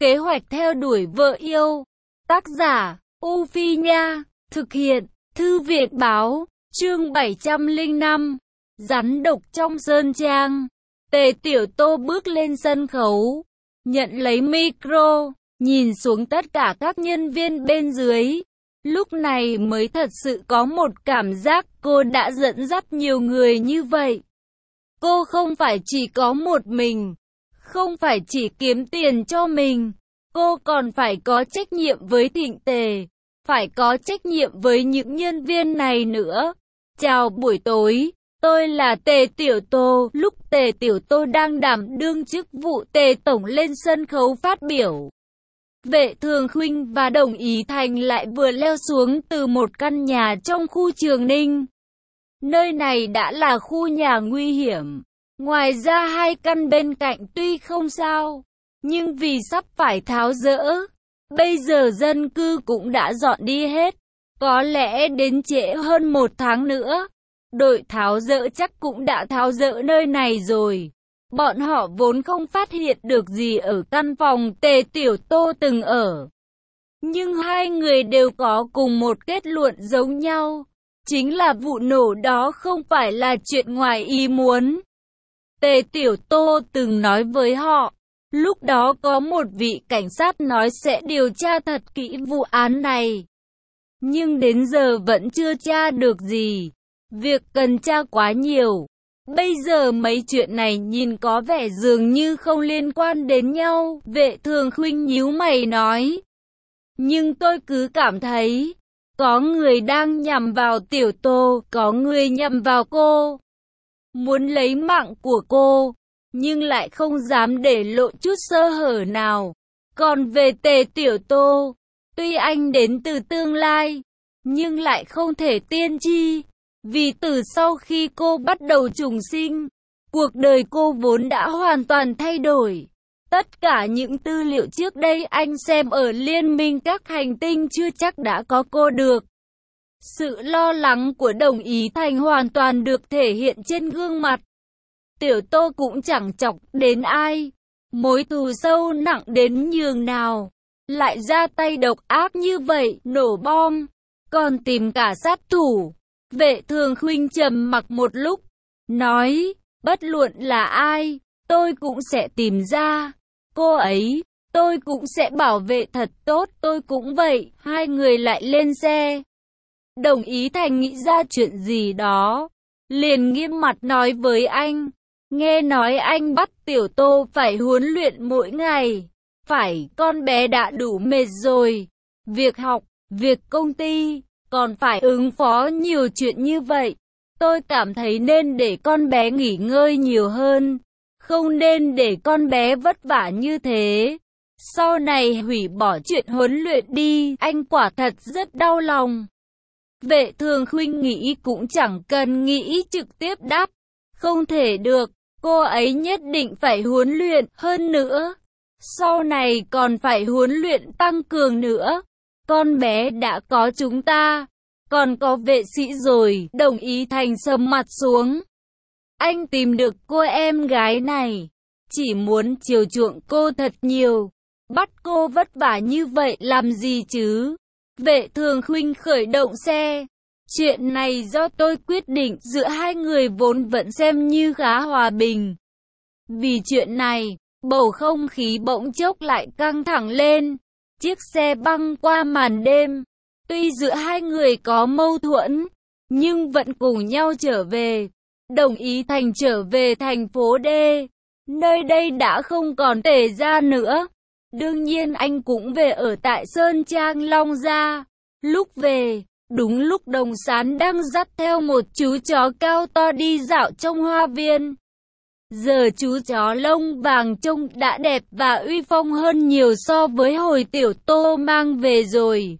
Kế hoạch theo đuổi vợ yêu. Tác giả, U Phi Nha. Thực hiện, Thư viện Báo. Chương 705. Rắn độc trong sơn trang. Tề Tiểu Tô bước lên sân khấu, nhận lấy micro, nhìn xuống tất cả các nhân viên bên dưới. Lúc này mới thật sự có một cảm giác cô đã dẫn dắt nhiều người như vậy. Cô không phải chỉ có một mình, không phải chỉ kiếm tiền cho mình, cô còn phải có trách nhiệm với Thịnh Tề, phải có trách nhiệm với những nhân viên này nữa. Chào buổi tối, tôi là Tề Tiểu Tô. Lúc Tề Tiểu Tô đang đảm đương chức vụ Tề Tổng lên sân khấu phát biểu, Vệ Thường Khuynh và Đồng Ý Thành lại vừa leo xuống từ một căn nhà trong khu Trường Ninh. Nơi này đã là khu nhà nguy hiểm. Ngoài ra hai căn bên cạnh tuy không sao, nhưng vì sắp phải tháo dỡ, bây giờ dân cư cũng đã dọn đi hết. Có lẽ đến trễ hơn 1 tháng nữa, đội tháo dỡ chắc cũng đã tháo dỡ nơi này rồi. Bọn họ vốn không phát hiện được gì ở căn phòng Tề Tiểu Tô từng ở. Nhưng hai người đều có cùng một kết luận giống nhau, chính là vụ nổ đó không phải là chuyện ngoài ý muốn. Tề Tiểu Tô từng nói với họ, lúc đó có một vị cảnh sát nói sẽ điều tra thật kỹ vụ án này. Nhưng đến giờ vẫn chưa tra được gì. Việc cần tra quá nhiều. Bây giờ mấy chuyện này nhìn có vẻ dường như không liên quan đến nhau. Vệ Thường Khuynh nhíu mày nói. Nhưng tôi cứ cảm thấy, có người đang nhằm vào Tiểu Tô, có người nhằm vào cô. Muốn lấy mạng của cô, nhưng lại không dám để lộ chút sơ hở nào. Còn về Tề Tiểu Tô, tuy anh đến từ tương lai, nhưng lại không thể tiên tri. Vì từ sau khi cô bắt đầu trùng sinh, cuộc đời cô vốn đã hoàn toàn thay đổi. Tất cả những tư liệu trước đây anh xem ở Liên minh các hành tinh chưa chắc đã có cô được. Sự lo lắng của Đồng Ý Thành hoàn toàn được thể hiện trên gương mặt. Tiểu Tô cũng chẳng chọc đến ai. Mối thù sâu nặng đến nhường nào, lại ra tay độc ác như vậy, nổ bom, còn tìm cả sát thủ. Vệ Thường Khuynh trầm mặc một lúc, nói, bất luận là ai, tôi cũng sẽ tìm ra. Cô ấy, tôi cũng sẽ bảo vệ thật tốt, tôi cũng vậy. Hai người lại lên xe. Đồng Ý Thành nghĩ ra chuyện gì đó, liền nghiêm mặt nói với anh, nghe nói anh bắt Tiểu Tô phải huấn luyện mỗi ngày. Phải, con bé đã đủ mệt rồi. Việc học, việc công ty, còn phải ứng phó nhiều chuyện như vậy. Tôi cảm thấy nên để con bé nghỉ ngơi nhiều hơn, không nên để con bé vất vả như thế. Sau này hủy bỏ chuyện huấn luyện đi, anh quả thật rất đau lòng. Vệ Thường Khuynh nghĩ cũng chẳng cần nghĩ, trực tiếp đáp, không thể được, cô ấy nhất định phải huấn luyện hơn nữa. Sau này còn phải huấn luyện tăng cường nữa. Con bé đã có chúng ta, còn có vệ sĩ rồi. Đồng Ý Thành sầm mặt xuống. Anh tìm được cô em gái này, chỉ muốn chiều chuộng cô thật nhiều. Bắt cô vất vả như vậy làm gì chứ? Vệ Thường Khuynh khởi động xe. Chuyện này do tôi quyết định, giữa hai người vốn vẫn xem như khá hòa bình. Vì chuyện này, bầu không khí bỗng chốc lại căng thẳng lên. Chiếc xe băng qua màn đêm. Tuy giữa hai người có mâu thuẫn, nhưng vẫn cùng nhau trở về. Đồng Ý Thành trở về thành phố D. Nơi đây đã không còn Tề gia nữa. Đương nhiên anh cũng về ở tại Sơn Trang Long Gia. Lúc về, đúng lúc Đồng Sán đang dắt theo một chú chó cao to đi dạo trong hoa viên. Giờ chú chó lông vàng trông đã đẹp và uy phong hơn nhiều so với hồi Tiểu Tô mang về rồi.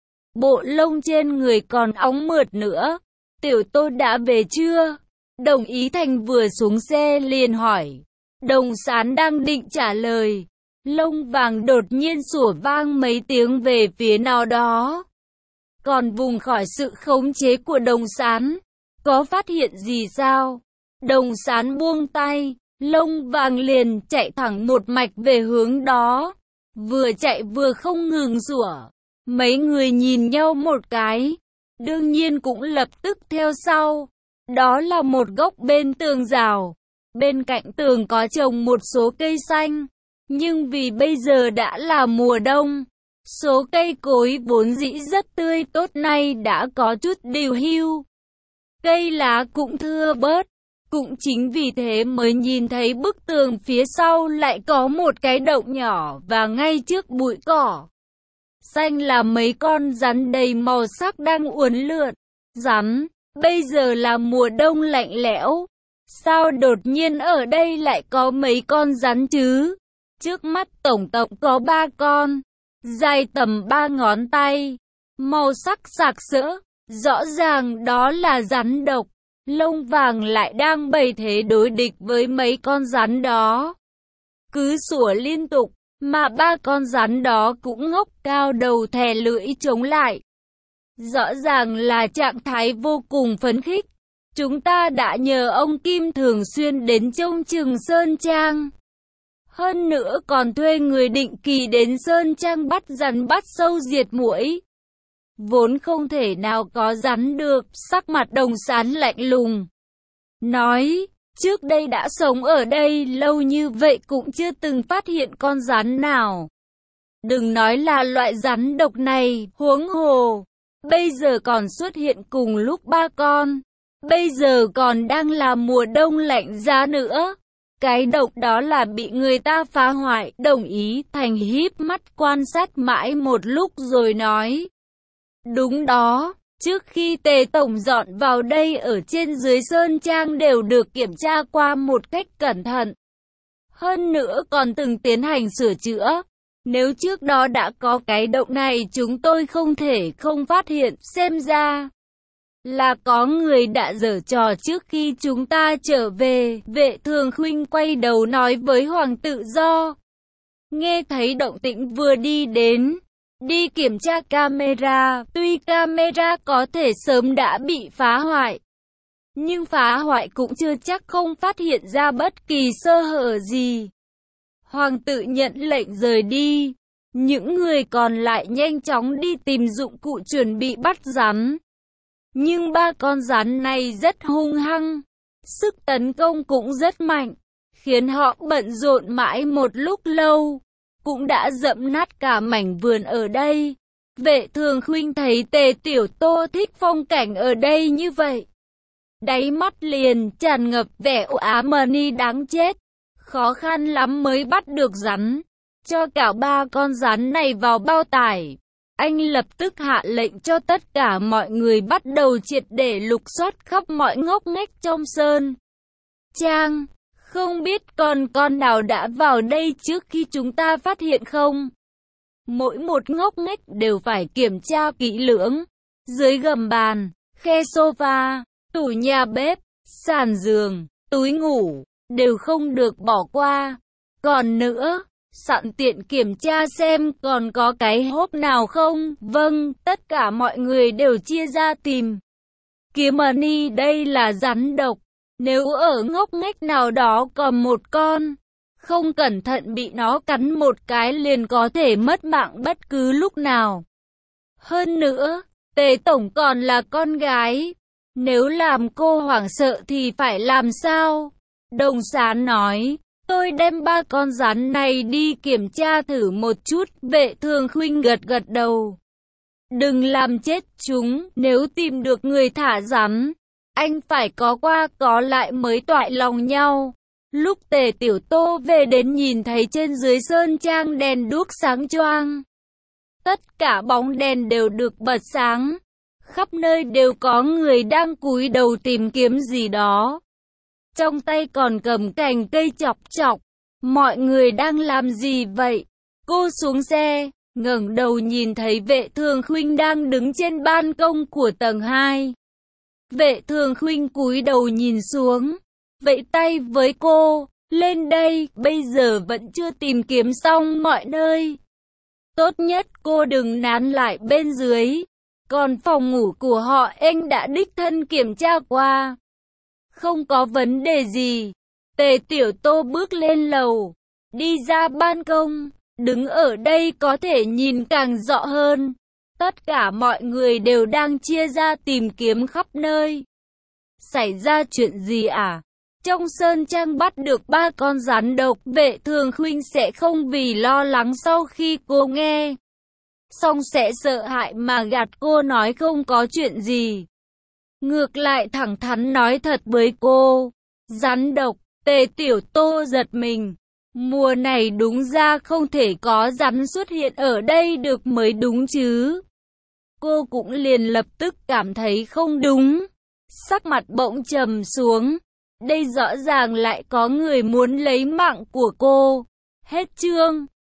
Bộ lông trên người còn óng mượt nữa. Tiểu Tô đã về chưa? Đồng Ý Thành vừa xuống xe liền hỏi. Đồng Sán đang định trả lời, lông vàng đột nhiên sủa vang mấy tiếng về phía nào đó. Còn vùng khỏi sự khống chế của Đồng Sán, có phát hiện gì sao? Đồng Sán buông tay, lông vàng liền chạy thẳng một mạch về hướng đó. vừa chạy vừa không ngừng sủa. Mấy người nhìn nhau một cái, đương nhiên cũng lập tức theo sau. Đó là một góc bên tường rào. Bên cạnh tường có trồng một số cây xanh, nhưng vì bây giờ đã là mùa đông, số cây cối vốn dĩ rất tươi tốt nay đã có chút điều hưu. Cây lá cũng thưa bớt. Cũng chính vì thế mới nhìn thấy bức tường phía sau lại có một cái động nhỏ và ngay trước bụi cỏ xanh là mấy con rắn đầy màu sắc đang uốn lượn. Rắn, bây giờ là mùa đông lạnh lẽo. Sao đột nhiên ở đây lại có mấy con rắn chứ? Trước mắt tổng cộng có 3 con, dài tầm 3 ngón tay, màu sắc sặc sỡ, rõ ràng đó là rắn độc. Lông vàng lại đang bày thế đối địch với mấy con rắn đó. Cứ sủa liên tục, mà 3 con rắn đó cũng ngóc cao đầu thè lưỡi chống lại. Rõ ràng là trạng thái vô cùng phấn khích. Chúng ta đã nhờ ông Kim thường xuyên đến trông chừng Sơn Trang. Hơn nữa còn thuê người định kỳ đến Sơn Trang bắt rắn bắt sâu diệt muỗi. Vốn không thể nào có rắn được, sắc mặt Đồng Sán lạnh lùng. Nói, trước đây đã sống ở đây lâu như vậy cũng chưa từng phát hiện con rắn nào. Đừng nói là loại rắn độc này, huống hồ. Bây giờ còn xuất hiện cùng lúc 3 con. Bây giờ còn đang là mùa đông lạnh giá nữa. Cái độc đó là bị người ta phá hoại. Đồng Ý Thành híp mắt quan sát mãi một lúc rồi nói. Đúng đó, trước khi Tề Tổng dọn vào đây ở trên dưới Sơn Trang đều được kiểm tra qua một cách cẩn thận. Hơn nữa còn từng tiến hành sửa chữa. Nếu trước đó đã có cái động này chúng tôi không thể không phát hiện, xem ra là có người đã giở trò trước khi chúng ta trở về. Vệ Thường Khuynh quay đầu nói với Hoàng Tự Do. Nghe thấy động tĩnh vừa đi đến, đi kiểm tra camera, tuy camera có thể sớm đã bị phá hoại, nhưng phá hoại cũng chưa chắc không phát hiện ra bất kỳ sơ hở gì. Hoàng tự nhận lệnh rời đi, những người còn lại nhanh chóng đi tìm dụng cụ chuẩn bị bắt rắn. Nhưng 3 con rắn này rất hung hăng, sức tấn công cũng rất mạnh, khiến họ bận rộn mãi một lúc lâu, cũng đã dẫm nát cả mảnh vườn ở đây. Vệ Thường Khuynh thấy Tề Tiểu Tô thích phong cảnh ở đây như vậy, đáy mắt liền tràn ngập vẻ u ám ni đáng chết. Khó khăn lắm mới bắt được rắn, cho cả 3 con rắn này vào bao tải. Anh lập tức hạ lệnh cho tất cả mọi người bắt đầu triệt để lục soát khắp mọi ngóc ngách trong Sơn Trang. Không biết còn con nào đã vào đây trước khi chúng ta phát hiện không? Mỗi một ngóc ngách đều phải kiểm tra kỹ lưỡng. Dưới gầm bàn, khe sofa, tủ nhà bếp, sàn giường, túi ngủ, đều không được bỏ qua. Còn nữa, sẵn tiện kiểm tra xem còn có cái hốp nào không. Vâng, tất cả mọi người đều chia ra tìm kiếm. Ni đây là rắn độc. Nếu ở ngóc ngách nào đó còn một con, không cẩn thận bị nó cắn một cái liền có thể mất mạng bất cứ lúc nào. Hơn nữa, Tề Tổng còn là con gái. Nếu làm cô hoảng sợ thì phải làm sao? Đồng Sán nói, tôi đem 3 con rắn này đi kiểm tra thử một chút. Vệ Thường Khuynh gật gật đầu. Đừng làm chết chúng, nếu tìm được người thả rắn, anh phải có qua có lại mới toại lòng nhau. Lúc Tề Tiểu Tô về đến nhìn thấy trên dưới Sơn Trang đèn đuốc sáng choang. Tất cả bóng đèn đều được bật sáng. Khắp nơi đều có người đang cúi đầu tìm kiếm gì đó. Trong tay còn cầm cành cây chọc chọc. Mọi người đang làm gì vậy? Cô xuống xe, ngẩng đầu nhìn thấy Vệ Thường Khuynh đang đứng trên ban công của tầng 2. Vệ Thường Khuynh cúi đầu nhìn xuống, vẫy tay với cô, lên đây, bây giờ vẫn chưa tìm kiếm xong mọi nơi. Tốt nhất cô đừng nán lại bên dưới. Còn phòng ngủ của họ anh đã đích thân kiểm tra qua. Không có vấn đề gì. Tề Tiểu Tô bước lên lầu, đi ra ban công, Đứng ở đây có thể nhìn càng rõ hơn. Tất cả mọi người đều đang chia ra tìm kiếm khắp nơi. Xảy ra chuyện gì à? Trong sơn trang bắt được 3 con rắn độc, Vệ Thường Khuynh sẽ không vì lo lắng sau khi cô nghe xong sẽ sợ hãi mà gạt cô nói không có chuyện gì. Ngược lại thẳng thắn nói thật với cô. Rắn độc, Tề Tiểu Tô giật mình. Mùa này đúng ra không thể có rắn xuất hiện ở đây được mới đúng chứ. Cô cũng liền lập tức cảm thấy không đúng. Sắc mặt bỗng trầm xuống. Đây rõ ràng lại có người muốn lấy mạng của cô. Hết chương.